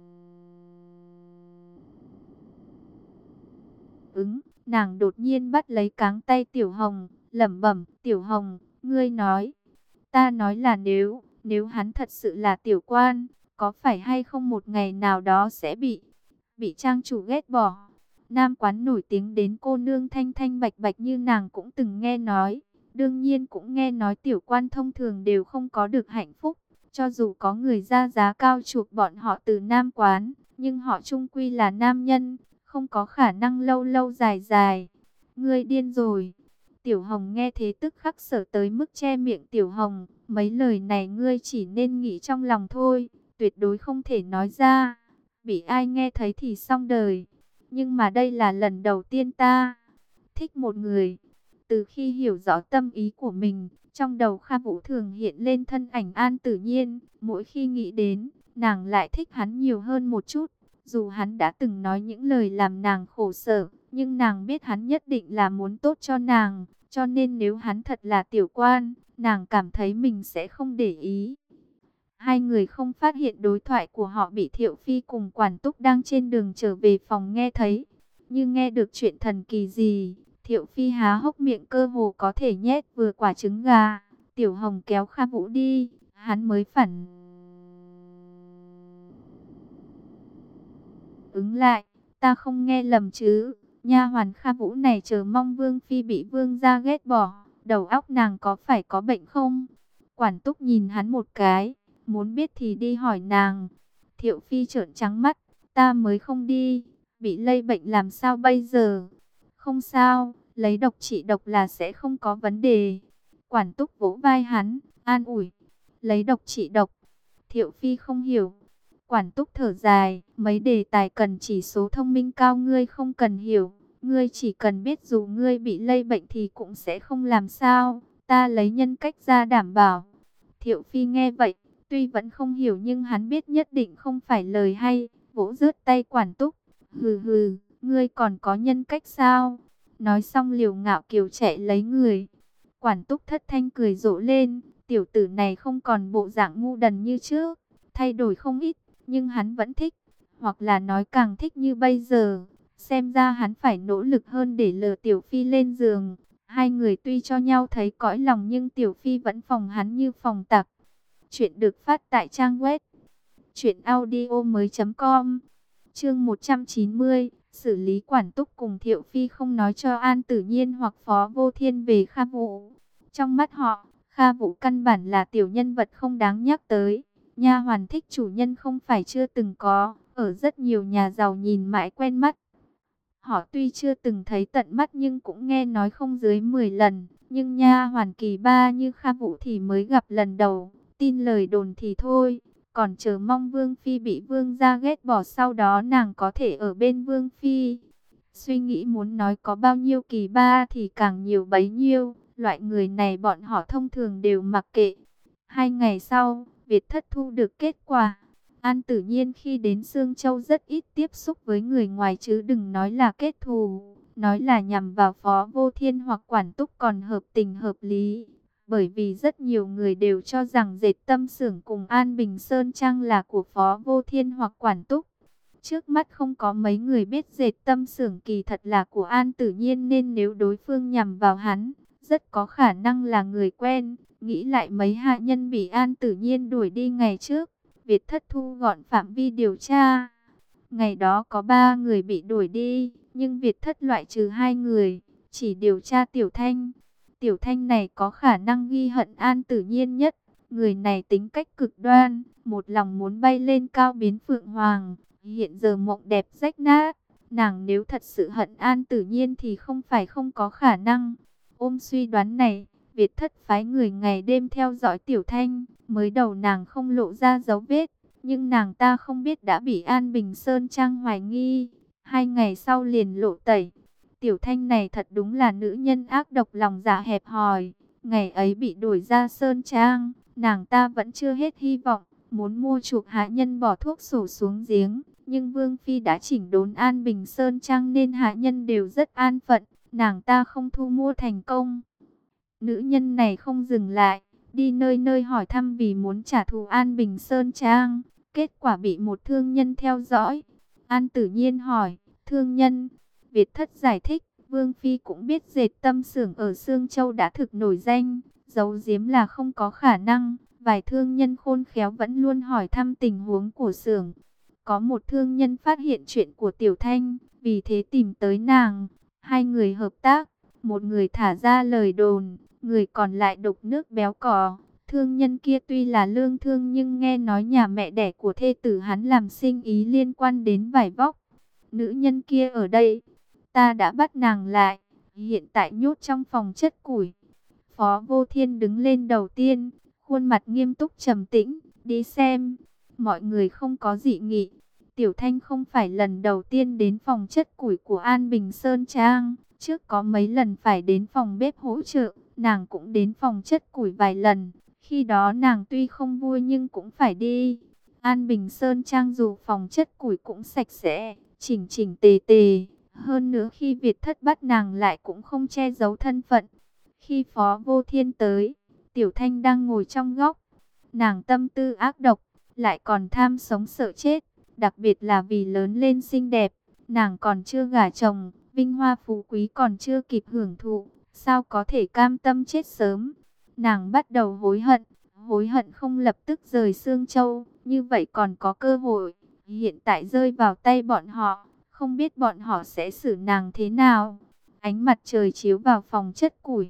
ứng, nàng đột nhiên bắt lấy cáng tay Tiểu Hồng, lẩm bẩm, Tiểu Hồng, ngươi nói, ta nói là nếu hắn thật sự là tiểu quan, có phải hay không một ngày nào đó sẽ bị trang chủ ghét bỏ. Nam quán nổi tiếng đến cô nương thanh thanh bạch bạch như nàng cũng từng nghe nói. Đương nhiên cũng nghe nói tiểu quan thông thường đều không có được hạnh phúc. Cho dù có người ra giá cao chuộc bọn họ từ nam quán, nhưng họ chung quy là nam nhân, không có khả năng lâu lâu dài dài. Ngươi điên rồi. Tiểu Hồng nghe thế tức khắc sở tới mức che miệng. Tiểu Hồng, mấy lời này ngươi chỉ nên nghĩ trong lòng thôi, tuyệt đối không thể nói ra. Bị ai nghe thấy thì xong đời. Nhưng mà đây là lần đầu tiên ta thích một người. Từ khi hiểu rõ tâm ý của mình, trong đầu Kha Vũ thường hiện lên thân ảnh An Tử Nhiên. Mỗi khi nghĩ đến, nàng lại thích hắn nhiều hơn một chút. Dù hắn đã từng nói những lời làm nàng khổ sở, nhưng nàng biết hắn nhất định là muốn tốt cho nàng. Cho nên nếu hắn thật là tiểu quan, nàng cảm thấy mình sẽ không để ý. Hai người không phát hiện đối thoại của họ bị Thiệu Phi cùng Quản Túc đang trên đường trở về phòng nghe thấy. Nhưng nghe được chuyện thần kỳ gì, Thiệu Phi há hốc miệng cơ hồ có thể nhét vừa quả trứng gà. Tiểu Hồng kéo Kha Vũ đi, hắn mới phản ứng lại, ta không nghe lầm chứ? Nha hoàn Kha Vũ này chờ mong Vương Phi bị Vương gia ghét bỏ, đầu óc nàng có phải có bệnh không? Quản Túc nhìn hắn một cái, muốn biết thì đi hỏi nàng. Thiệu Phi trợn trắng mắt, ta mới không đi, bị lây bệnh làm sao bây giờ? Không sao, lấy độc trị độc là sẽ không có vấn đề. Quản Túc vỗ vai hắn, an ủi, lấy độc trị độc. Thiệu Phi không hiểu. Quản Túc thở dài, mấy đề tài cần chỉ số thông minh cao ngươi không cần hiểu. Ngươi chỉ cần biết dù ngươi bị lây bệnh thì cũng sẽ không làm sao. Ta lấy nhân cách ra đảm bảo. Thiệu Phi nghe vậy, tuy vẫn không hiểu nhưng hắn biết nhất định không phải lời hay. Vỗ rớt tay Quản Túc. Hừ hừ, ngươi còn có nhân cách sao? Nói xong liều ngạo kiều chạy lấy người. Quản Túc thất thanh cười rộ lên. Tiểu tử này không còn bộ dạng ngu đần như trước, thay đổi không ít, nhưng hắn vẫn thích, hoặc là nói càng thích như bây giờ. Xem ra hắn phải nỗ lực hơn để lừa Tiểu Phi lên giường. Hai người tuy cho nhau thấy cõi lòng nhưng Tiểu Phi vẫn phòng hắn như phòng tặc. Chuyện được phát tại trang web truyệnaudiomoi.com. Chương 190, xử lý Quản Túc cùng Thiệu Phi không nói cho An Tử Nhiên hoặc Phó Vô Thiên về Kha Vũ. Trong mắt họ, Kha Vũ căn bản là tiểu nhân vật không đáng nhắc tới. Nha hoàn thích chủ nhân không phải chưa từng có, ở rất nhiều nhà giàu nhìn mãi quen mắt. Họ tuy chưa từng thấy tận mắt nhưng cũng nghe nói không dưới 10 lần. Nhưng nha hoàn kỳ ba như Kha Vũ thì mới gặp lần đầu, tin lời đồn thì thôi. Còn chờ mong Vương Phi bị Vương gia ghét bỏ, sau đó nàng có thể ở bên Vương Phi. Suy nghĩ muốn nói có bao nhiêu kỳ ba thì càng nhiều bấy nhiêu. Loại người này bọn họ thông thường đều mặc kệ. 2 ngày sau, Việt Thất thu được kết quả. An Tử Nhiên khi đến Sương Châu rất ít tiếp xúc với người ngoài chứ đừng nói là kết thù. Nói là nhằm vào Phó Vô Thiên hoặc Quản Túc còn hợp tình hợp lý. Bởi vì rất nhiều người đều cho rằng dệt tâm xưởng cùng An Bình Sơn Trang là của Phó Vô Thiên hoặc Quản Túc. Trước mắt không có mấy người biết dệt tâm xưởng kỳ thật là của An Tử Nhiên, nên nếu đối phương nhằm vào hắn, rất có khả năng là người quen. Nghĩ lại mấy hạ nhân bị An Tử Nhiên đuổi đi ngày trước, Việt Thất thu gọn phạm vi điều tra. Ngày đó có 3 người bị đuổi đi, nhưng Việt Thất loại trừ 2 người, chỉ điều tra Tiểu Thanh. Tiểu Thanh này có khả năng ghi hận An Tử Nhiên nhất. Người này tính cách cực đoan, một lòng muốn bay lên cao biến phượng hoàng. Hiện giờ mộng đẹp rách nát, nàng nếu thật sự hận An Tử Nhiên thì không phải không có khả năng. Ôm suy đoán này, Việt Thất phái người ngày đêm theo dõi Tiểu Thanh. Mới đầu nàng không lộ ra dấu vết, nhưng nàng ta không biết đã bị An Bình Sơn Trang hoài nghi. 2 ngày sau liền lộ tẩy. Tiểu Thanh này thật đúng là nữ nhân ác độc, lòng dạ hẹp hòi. Ngày ấy bị đuổi ra Sơn Trang, nàng ta vẫn chưa hết hy vọng, muốn mua chuộc hạ nhân bỏ thuốc sổ xuống giếng. Nhưng Vương Phi đã chỉnh đốn An Bình Sơn Trang nên hạ nhân đều rất an phận, nàng ta không thu mua thành công. Nữ nhân này không dừng lại, đi nơi nơi hỏi thăm vì muốn trả thù An Bình Sơn Trang. Kết quả bị một thương nhân theo dõi. An Tử Nhiên hỏi, thương nhân? Việt Thất giải thích, Vương Phi cũng biết dệt tâm xưởng ở Sương Châu đã thực nổi danh, giấu giếm là không có khả năng. Vài thương nhân khôn khéo vẫn luôn hỏi thăm tình huống của xưởng. Có một thương nhân phát hiện chuyện của Tiểu Thanh, vì thế tìm tới nàng. 2 người hợp tác, một người thả ra lời đồn, người còn lại đục nước béo cò. Thương nhân kia tuy là lương thương nhưng nghe nói nhà mẹ đẻ của thê tử hắn làm sinh ý liên quan đến vải vóc. Nữ nhân kia ở đây, ta đã bắt nàng lại, hiện tại nhốt trong phòng chất củi. Phó Vô Thiên đứng lên đầu tiên, khuôn mặt nghiêm túc trầm tĩnh, đi xem. Mọi người không có dị nghị. Tiểu Thanh không phải lần đầu tiên đến phòng chất củi của An Bình Sơn Trang. Trước có mấy lần phải đến phòng bếp hỗ trợ, nàng cũng đến phòng chất củi vài lần. Khi đó nàng tuy không vui nhưng cũng phải đi. An Bình Sơn Trang dù phòng chất củi cũng sạch sẽ, chỉnh chỉnh tề tề. Hơn nữa khi Việt Thất bắt nàng lại cũng không che giấu thân phận. Khi Phó Vô Thiên tới, Tiểu Thanh đang ngồi trong góc. Nàng tâm tư ác độc, lại còn tham sống sợ chết. Đặc biệt là vì lớn lên xinh đẹp, nàng còn chưa gả chồng, vinh hoa phú quý còn chưa kịp hưởng thụ, sao có thể cam tâm chết sớm. Nàng bắt đầu hối hận không lập tức rời Sương Châu, như vậy còn có cơ hội. Hiện tại rơi vào tay bọn họ, không biết bọn họ sẽ xử nàng thế nào. Ánh mặt trời chiếu vào phòng chất củi.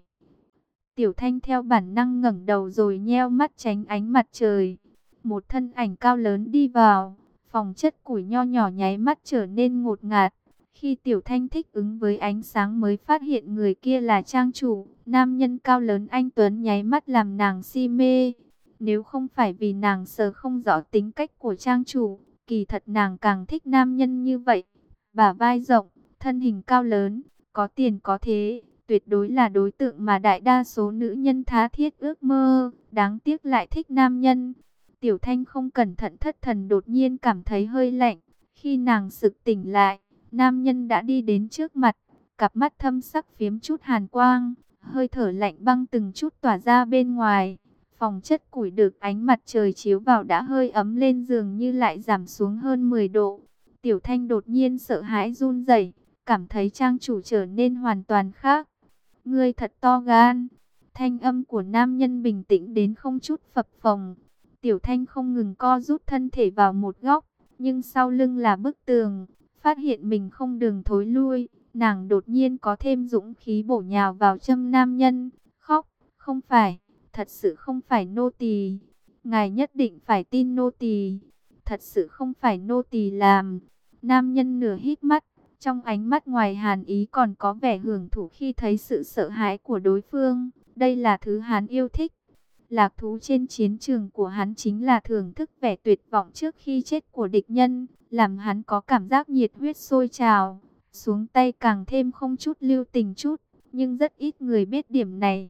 Tiểu Thanh theo bản năng ngẩng đầu rồi nheo mắt tránh ánh mặt trời. Một thân ảnh cao lớn đi vào. Phòng chất củi nho nhỏ nháy mắt trở nên ngột ngạt. Khi Tiểu Thanh thích ứng với ánh sáng mới phát hiện người kia là trang chủ. Nam nhân cao lớn anh tuấn nháy mắt làm nàng si mê. Nếu không phải vì nàng sợ không rõ tính cách của trang chủ, kỳ thật nàng càng thích nam nhân như vậy. Bả vai rộng, thân hình cao lớn, có tiền có thế, tuyệt đối là đối tượng mà đại đa số nữ nhân tha thiết ước mơ. Đáng tiếc lại thích nam nhân. Tiểu Thanh không cẩn thận thất thần, đột nhiên cảm thấy hơi lạnh. Khi nàng sực tỉnh lại, nam nhân đã đi đến trước mặt, cặp mắt thâm sắc phiếm chút hàn quang, hơi thở lạnh băng từng chút tỏa ra bên ngoài. Phòng chất củi được ánh mặt trời chiếu vào đã hơi ấm lên, dường như lại giảm xuống hơn 10 độ. Tiểu Thanh đột nhiên sợ hãi run rẩy, cảm thấy trang chủ trở nên hoàn toàn khác. Ngươi thật to gan. Thanh âm của nam nhân bình tĩnh đến không chút phập phồng. Tiểu Thanh không ngừng co rút thân thể vào một góc, nhưng sau lưng là bức tường. Phát hiện mình không đường thối lui, nàng đột nhiên có thêm dũng khí bổ nhào vào châm nam nhân, khóc, không phải, thật sự không phải nô tỳ. Ngài nhất định phải tin nô tỳ, thật sự không phải nô tỳ làm. Nam nhân nửa hít mắt, trong ánh mắt ngoài hàn ý còn có vẻ hưởng thụ khi thấy sự sợ hãi của đối phương. Đây là thứ hắn yêu thích. Lạc thú trên chiến trường của hắn chính là thưởng thức vẻ tuyệt vọng trước khi chết của địch nhân, làm hắn có cảm giác nhiệt huyết sôi trào, xuống tay càng thêm không chút lưu tình chút, nhưng rất ít người biết điểm này.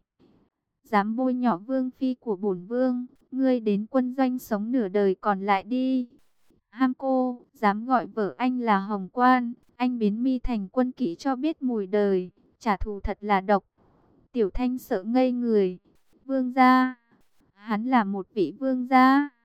Dám bôi nhọ vương phi của bổn vương, ngươi đến quân doanh sống nửa đời còn lại đi. Ham cô, dám gọi vợ anh là Hồng Quan, anh biến mi thành quân kỹ cho biết mùi đời, trả thù thật là độc. Tiểu Thanh sợ ngây người. Vương gia, hắn là một vị vương gia.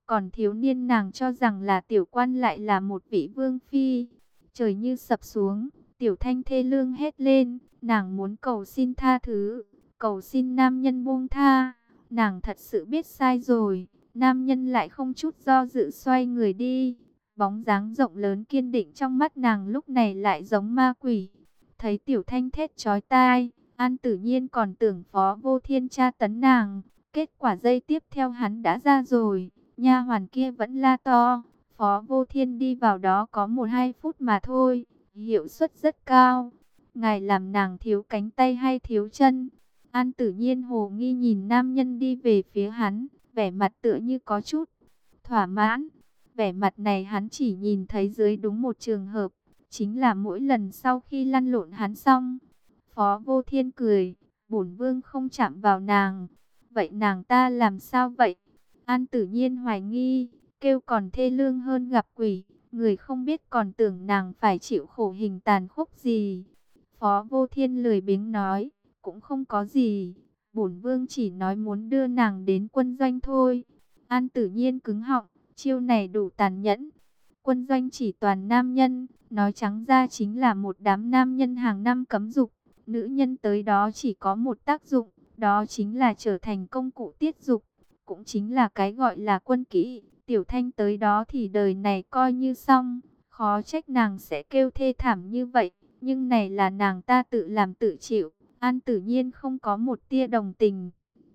Còn thiếu niên nàng cho rằng là tiểu quan lại là một vị vương phi. Trời như sập xuống, Tiểu Thanh thê lương hét lên, nàng muốn cầu xin tha thứ, cầu xin nam nhân buông tha. Nàng thật sự biết sai rồi, nam nhân lại không chút do dự xoay người đi. Bóng dáng rộng lớn kiên định trong mắt nàng lúc này lại giống ma quỷ. Thấy Tiểu Thanh thét chói tai, An Tử Nhiên còn tưởng Phó Vô Thiên tra tấn nàng. Kết quả giây tiếp theo hắn đã ra rồi, nha hoàn kia vẫn la to. Phó Vô Thiên đi vào đó có 1-2 phút mà thôi, hiệu suất rất cao. Ngài làm nàng thiếu cánh tay hay thiếu chân? An Tử Nhiên hồ nghi nhìn nam nhân đi về phía hắn, vẻ mặt tựa như có chút thỏa mãn. Vẻ mặt này hắn chỉ nhìn thấy dưới đúng một trường hợp, chính là mỗi lần sau khi lăn lộn hắn xong. Phó Vô Thiên cười, bổn vương không chạm vào nàng. Vậy nàng ta làm sao vậy? An Tử Nhiên hoài nghi, kêu còn thê lương hơn gặp quỷ. Người không biết còn tưởng nàng phải chịu khổ hình tàn khốc gì. Phó Vô Thiên lười biếng nói, cũng không có gì. Bổn vương chỉ nói muốn đưa nàng đến quân doanh thôi. An Tử Nhiên cứng họng, chiêu này đủ tàn nhẫn. Quân doanh chỉ toàn nam nhân, nói trắng ra chính là một đám nam nhân hàng năm cấm dục. Nữ nhân tới đó chỉ có một tác dụng, đó chính là trở thành công cụ tiết dục. Cũng chính là cái gọi là quân kỹ. Tiểu Thanh tới đó thì đời này coi như xong. Khó trách nàng sẽ kêu thê thảm như vậy. Nhưng này là nàng ta tự làm tự chịu. An Tử Nhiên không có một tia đồng tình.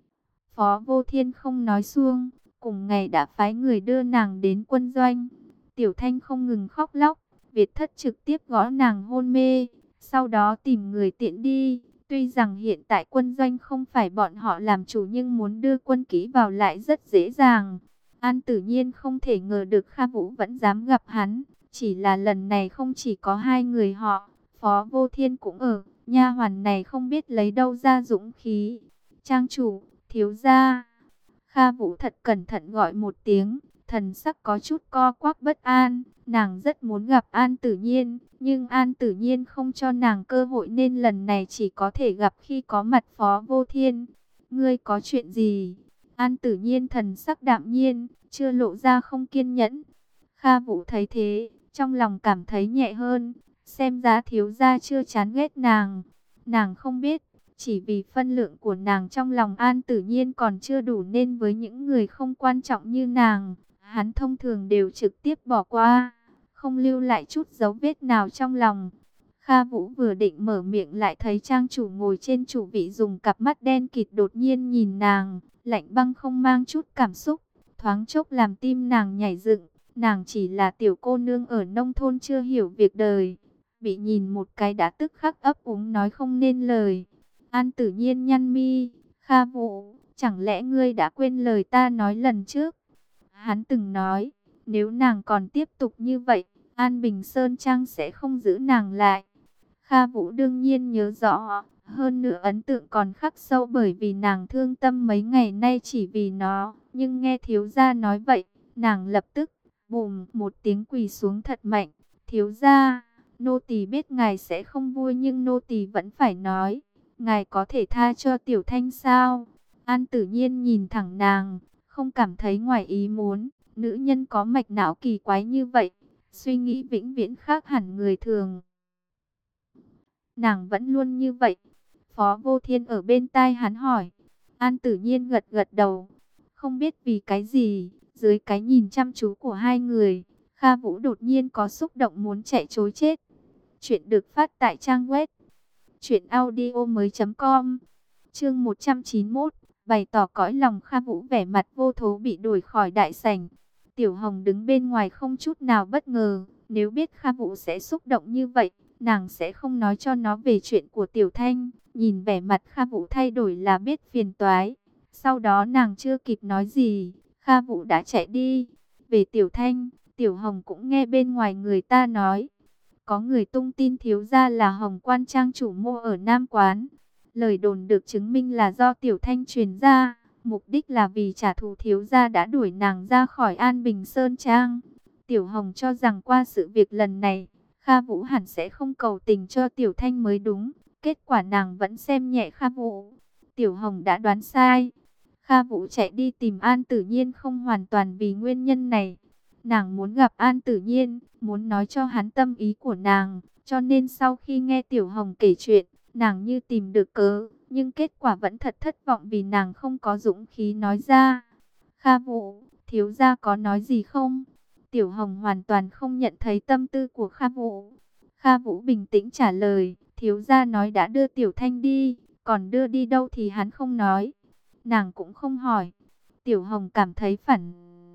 Phó Vô Thiên không nói xuông, cùng ngày đã phái người đưa nàng đến quân doanh. Tiểu Thanh không ngừng khóc lóc, Việt Thất trực tiếp gõ nàng hôn mê, sau đó tìm người tiễn đi. Tuy rằng hiện tại quân doanh không phải bọn họ làm chủ nhưng muốn đưa quân kỹ vào lại rất dễ dàng. An Tử Nhiên không thể ngờ được Kha Vũ vẫn dám gặp hắn, chỉ là lần này không chỉ có hai người họ, Phó Vô Thiên cũng ở, nha hoàn này không biết lấy đâu ra dũng khí. Trang chủ, thiếu gia. Kha Vũ thật cẩn thận gọi một tiếng, thần sắc có chút co quắp bất an. Nàng rất muốn gặp An Tử Nhiên, nhưng An Tử Nhiên không cho nàng cơ hội nên lần này chỉ có thể gặp khi có mặt Phó Vô Thiên. Ngươi có chuyện gì? An Tử Nhiên thần sắc đạm nhiên, chưa lộ ra không kiên nhẫn. Kha Vũ thấy thế, trong lòng cảm thấy nhẹ hơn, xem ra thiếu gia chưa chán ghét nàng. Nàng không biết, chỉ vì phân lượng của nàng trong lòng An Tử Nhiên còn chưa đủ nên với những người không quan trọng như nàng, hắn thông thường đều trực tiếp bỏ qua, không lưu lại chút dấu vết nào trong lòng. Kha Vũ vừa định mở miệng lại thấy trang chủ ngồi trên chủ vị dùng cặp mắt đen kịt đột nhiên nhìn nàng, lạnh băng không mang chút cảm xúc, thoáng chốc làm tim nàng nhảy dựng. Nàng chỉ là tiểu cô nương ở nông thôn chưa hiểu việc đời, bị nhìn một cái đã tức khắc ấp úng nói không nên lời. An Tử Nhiên nhăn mi, Kha Vũ, chẳng lẽ ngươi đã quên lời ta nói lần trước? Hắn từng nói, nếu nàng còn tiếp tục như vậy, An Bình Sơn Trang sẽ không giữ nàng lại. Kha Vũ đương nhiên nhớ rõ, hơn nữa ấn tượng còn khắc sâu bởi vì nàng thương tâm mấy ngày nay chỉ vì nó. Nhưng nghe thiếu gia nói vậy, nàng lập tức, bùm một tiếng quỳ xuống thật mạnh. Thiếu gia, nô tỳ biết ngài sẽ không vui nhưng nô tỳ vẫn phải nói. Ngài có thể tha cho Tiểu Thanh sao? An Tử Nhiên nhìn thẳng nàng, không cảm thấy ngoài ý muốn. Nữ nhân có mạch não kỳ quái như vậy, suy nghĩ vĩnh viễn khác hẳn người thường. Nàng vẫn luôn như vậy. Phó Vô Thiên ở bên tai hắn hỏi. An Tử Nhiên gật gật đầu. Không biết vì cái gì, dưới cái nhìn chăm chú của hai người, Kha Vũ đột nhiên có xúc động muốn chạy trối chết. Chuyện được phát tại trang web truyệnaudiomoi.com. Chương 191, bày tỏ cõi lòng. Kha Vũ vẻ mặt vô thố bị đuổi khỏi đại sảnh. Tiểu Hồng đứng bên ngoài không chút nào bất ngờ, nếu biết Kha Vũ sẽ xúc động như vậy, nàng sẽ không nói cho nó về chuyện của Tiểu Thanh. Nhìn vẻ mặt Kha Vũ thay đổi là biết phiền toái. Sau đó nàng chưa kịp nói gì, Kha Vũ đã chạy đi. Về Tiểu Thanh, Tiểu Hồng cũng nghe bên ngoài người ta nói, có người tung tin thiếu gia là Hồng Quan trang chủ mua ở Nam Quán. Lời đồn được chứng minh là do Tiểu Thanh truyền ra, mục đích là vì trả thù thiếu gia đã đuổi nàng ra khỏi An Bình Sơn Trang. Tiểu Hồng cho rằng qua sự việc lần này, Kha Vũ hẳn sẽ không cầu tình cho Tiểu Thanh mới đúng. Kết quả nàng vẫn xem nhẹ Kha Vũ. Tiểu Hồng đã đoán sai. Kha Vũ chạy đi tìm An Tử Nhiên không hoàn toàn vì nguyên nhân này. Nàng muốn gặp An Tử Nhiên, muốn nói cho hắn tâm ý của nàng, cho nên sau khi nghe Tiểu Hồng kể chuyện, nàng như tìm được cớ, nhưng kết quả vẫn thật thất vọng vì nàng không có dũng khí nói ra. Kha Vũ, thiếu gia có nói gì không? Tiểu Hồng hoàn toàn không nhận thấy tâm tư của Kha Vũ. Kha Vũ bình tĩnh trả lời, thiếu gia nói đã đưa Tiểu Thanh đi, còn đưa đi đâu thì hắn không nói. Nàng cũng không hỏi. Tiểu Hồng cảm thấy phản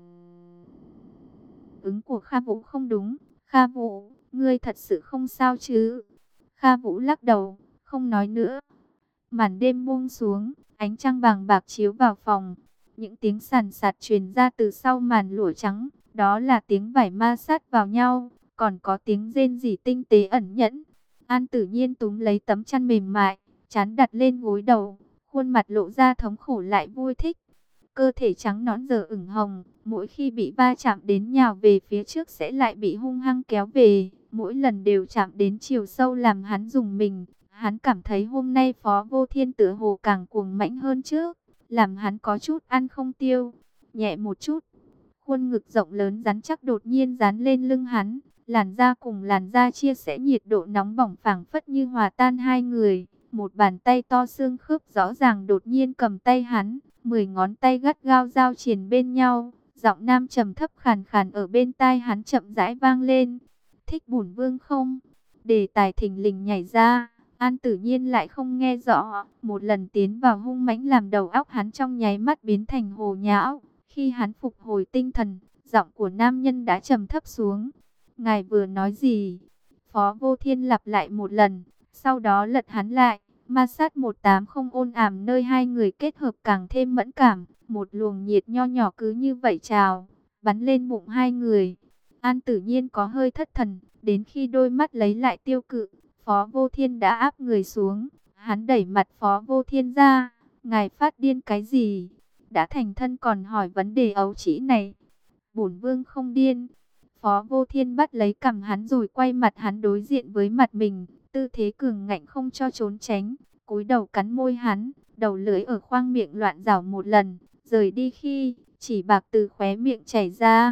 ứng của Kha Vũ không đúng. Kha Vũ, ngươi thật sự không sao chứ? Kha Vũ lắc đầu, không nói nữa. Màn đêm buông xuống, ánh trăng vàng bạc chiếu vào phòng. Những tiếng sàn sạt truyền ra từ sau màn lụa trắng. Đó là tiếng vải ma sát vào nhau. Còn có tiếng rên rỉ tinh tế ẩn nhẫn. An Tử Nhiên túm lấy tấm chăn mềm mại, trán đặt lên gối đầu, khuôn mặt lộ ra thống khổ lại vui thích. Cơ thể trắng nõn giờ ửng hồng, mỗi khi bị va chạm đến nhào về phía trước sẽ lại bị hung hăng kéo về. Mỗi lần đều chạm đến chiều sâu làm hắn rùng mình. Hắn cảm thấy hôm nay Phó Vô Thiên tựa hồ càng cuồng mãnh hơn trước, làm hắn có chút ăn không tiêu. Nhẹ một chút, khuôn ngực rộng lớn rắn chắc đột nhiên dán lên lưng hắn. Làn da cùng làn da chia sẻ nhiệt độ nóng bỏng phảng phất như hòa tan hai người. Một bàn tay to xương khớp rõ ràng đột nhiên cầm tay hắn, 10 ngón tay gắt gao giao triền bên nhau. Giọng nam trầm thấp khàn khàn ở bên tai hắn chậm rãi vang lên. Thích bổn vương không? Đề tài thình lình nhảy ra. An Tử Nhiên lại không nghe rõ. Một lần tiến vào hung mãnh làm đầu óc hắn trong nháy mắt biến thành hồ nhão. Khi hắn phục hồi tinh thần, giọng của nam nhân đã trầm thấp xuống. Ngài vừa nói gì? Phó Vô Thiên lặp lại một lần, sau đó lật hắn lại. Ma sát 180 ôn ảm nơi hai người kết hợp càng thêm mẫn cảm. Một luồng nhiệt nho nhỏ cứ như vậy trào, bắn lên bụng hai người. An Tử Nhiên có hơi thất thần, đến khi đôi mắt lấy lại tiêu cự, Phó Vô Thiên đã áp người xuống. Hắn đẩy mặt Phó Vô Thiên ra. Ngài phát điên cái gì? Đã thành thân còn hỏi vấn đề ấu trĩ này. Bổn vương không điên. Phó Vô Thiên bắt lấy cằm hắn rồi quay mặt hắn đối diện với mặt mình. Tư thế cường ngạnh không cho trốn tránh. Cúi đầu cắn môi hắn. Đầu lưỡi ở khoang miệng loạn rảo một lần. Rời đi khi chỉ bạc từ khóe miệng chảy ra.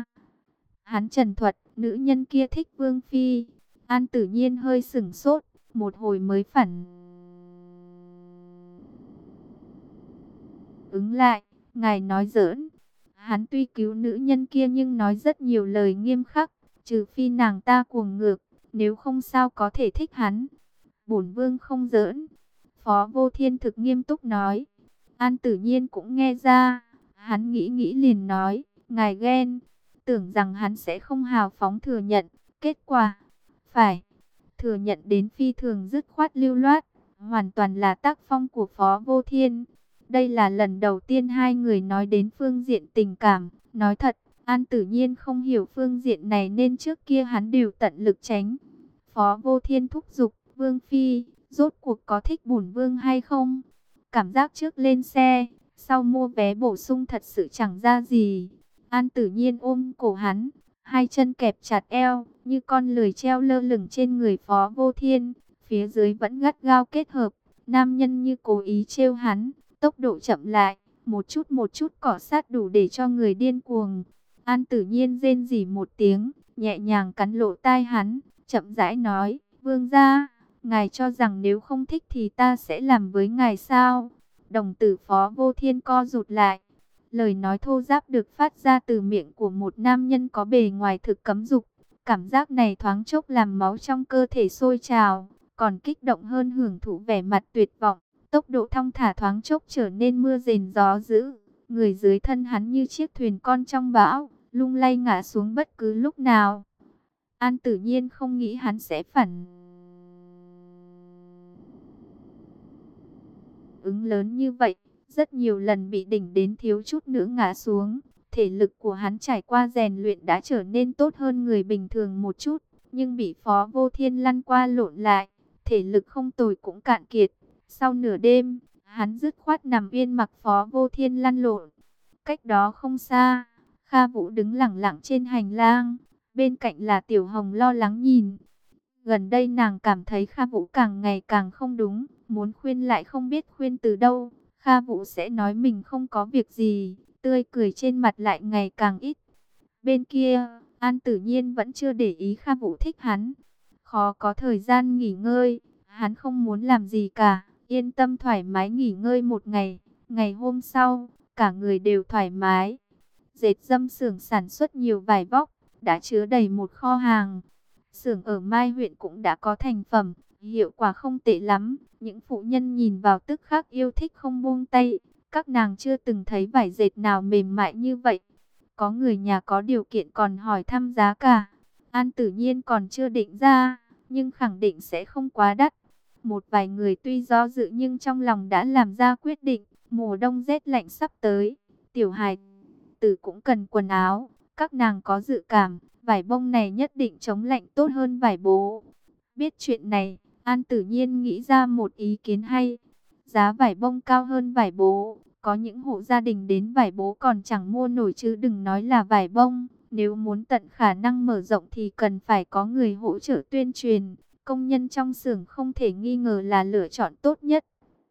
Hắn trần thuật, nữ nhân kia thích Vương Phi. An Tử Nhiên hơi sửng sốt. Một hồi mới phản ứng lại. Ngài nói giỡn. Hắn tuy cứu nữ nhân kia nhưng nói rất nhiều lời nghiêm khắc. Trừ phi nàng ta cuồng ngược, nếu không sao có thể thích hắn. Bổn vương không giỡn. Phó Vô Thiên thực nghiêm túc nói. An Tử Nhiên cũng nghe ra. Hắn nghĩ nghĩ liền nói. Ngài ghen. Tưởng rằng hắn sẽ không hào phóng thừa nhận. Kết quả, phải thừa nhận đến phi thường dứt khoát lưu loát. Hoàn toàn là tác phong của Phó Vô Thiên. Đây là lần đầu tiên hai người nói đến phương diện tình cảm. Nói thật, An Tử Nhiên không hiểu phương diện này nên trước kia hắn đều tận lực tránh. Phó Vô Thiên thúc giục, Vương Phi, rốt cuộc có thích bổn vương hay không? Cảm giác trước lên xe, sau mua vé bổ sung thật sự chẳng ra gì. An Tử Nhiên ôm cổ hắn, hai chân kẹp chặt eo, như con lười treo lơ lửng trên người Phó Vô Thiên. Phía dưới vẫn gắt gao kết hợp, nam nhân như cố ý trêu hắn, tốc độ chậm lại, một chút cọ sát đủ để cho người điên cuồng. An Tử Nhiên rên rỉ một tiếng, nhẹ nhàng cắn lỗ tai hắn, chậm rãi nói, vương gia, ngài cho rằng nếu không thích thì ta sẽ làm với ngài sao? Đồng tử Phó Vô Thiên co rụt lại. Lời nói thô ráp được phát ra từ miệng của một nam nhân có bề ngoài thực cấm dục. Cảm giác này thoáng chốc làm máu trong cơ thể sôi trào, còn kích động hơn hưởng thụ vẻ mặt tuyệt vọng. Tốc độ thong thả thoáng chốc trở nên mưa rền gió dữ. Người dưới thân hắn như chiếc thuyền con trong bão, lung lay ngã xuống bất cứ lúc nào. An Tử Nhiên không nghĩ hắn sẽ phản ứng lớn như vậy. Rất nhiều lần bị đỉnh đến thiếu chút nữa ngã xuống. Thể lực của hắn trải qua rèn luyện đã trở nên tốt hơn người bình thường một chút. Nhưng bị Phó Vô Thiên lăn qua lộn lại. Thể lực không tồi cũng cạn kiệt. Sau nửa đêm, hắn dứt khoát nằm yên mặc Phó Vô Thiên lăn lộn. Cách đó không xa, Kha Vũ đứng lẳng lặng trên hành lang. Bên cạnh là Tiểu Hồng lo lắng nhìn. Gần đây nàng cảm thấy Kha Vũ càng ngày càng không đúng. Muốn khuyên lại không biết khuyên từ đâu. Kha Vũ sẽ nói mình không có việc gì, tươi cười trên mặt lại ngày càng ít. Bên kia, An Tử Nhiên vẫn chưa để ý Kha Vũ thích hắn. Khó có thời gian nghỉ ngơi, hắn không muốn làm gì cả, yên tâm thoải mái nghỉ ngơi một ngày. Ngày hôm sau, cả người đều thoải mái. Dệt dâm xưởng sản xuất nhiều vải vóc, đã chứa đầy một kho hàng. Xưởng ở Mai huyện cũng đã có thành phẩm, hiệu quả không tệ lắm. Những phụ nhân nhìn vào tức khắc yêu thích không buông tay. Các nàng chưa từng thấy vải dệt nào mềm mại như vậy. Có người nhà có điều kiện còn hỏi thăm giá cả. An Tử Nhiên còn chưa định ra, nhưng khẳng định sẽ không quá đắt. Một vài người tuy do dự nhưng trong lòng đã làm ra quyết định. Mùa đông rét lạnh sắp tới, tiểu hài tử cũng cần quần áo. Các nàng có dự cảm, vải bông này nhất định chống lạnh tốt hơn vải bố. Biết chuyện này, An Tử Nhiên nghĩ ra một ý kiến hay. Giá vải bông cao hơn vải bố. Có những hộ gia đình đến vải bố còn chẳng mua nổi chứ đừng nói là vải bông. Nếu muốn tận khả năng mở rộng thì cần phải có người hỗ trợ tuyên truyền. Công nhân trong xưởng không thể nghi ngờ là lựa chọn tốt nhất.